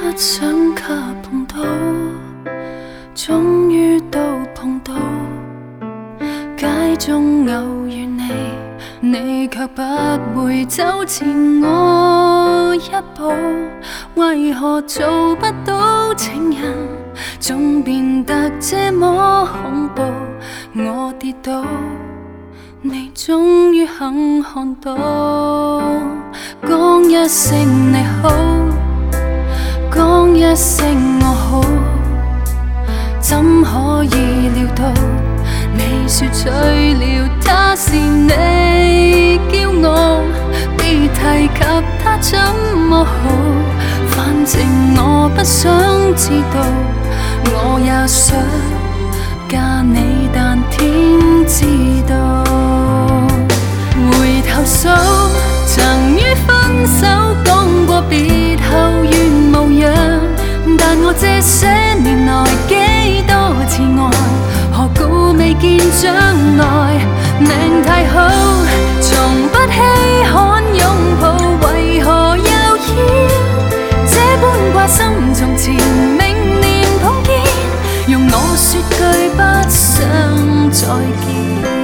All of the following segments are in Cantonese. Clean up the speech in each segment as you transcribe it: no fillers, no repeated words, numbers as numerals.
不想給碰到，終於都碰到。街中偶遇你，你卻不會走前我一步。為何做不到情人，總變得這麼恐怖？我跌倒，你終於肯看到。講一聲你好，講一聲我好，怎可以料到你說醉了他是你驕傲？別提及他怎麼好，反正我不想知道。我也想嫁你，但天知道。回頭數曾於分手講過別後原無恙，但我這些年來幾多次愛，何故未見將來？命太好，從不稀罕擁抱，為何又要這般掛心？從前明年碰見，用我說句不想再見。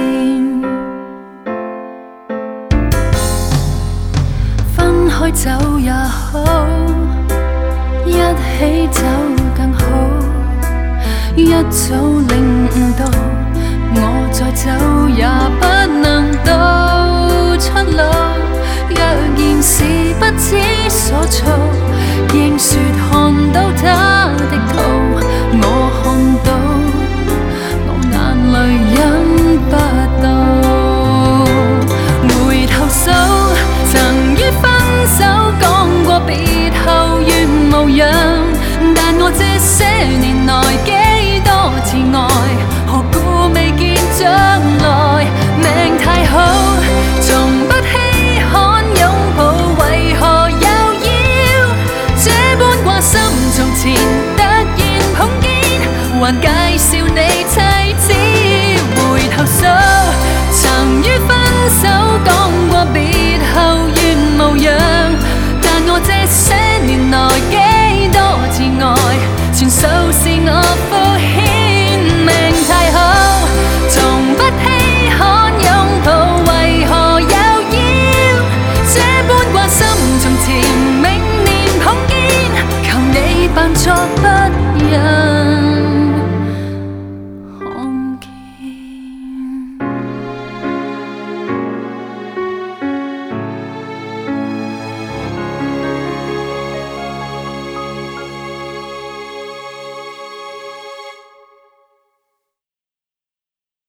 分開走也好，一起走更好。一早領悟到，我再走也不能到出路。若然是不知所措，應說看到他的圖，我看到，我眼淚忍不到。回頭數曾於分手講過別後原無恙，但我這些年來幾多次愛，何故未見將來？命太好，從不稀罕擁抱，為何又要這般掛心？從前突然碰見，還介紹你妻子。回頭數曾於分手講過別後原無恙，但我這些年來幾多次愛，全數是我敷衍。命太好，從不稀罕擁抱，為何又要這般掛心？從前明年碰見，求你扮作不忍。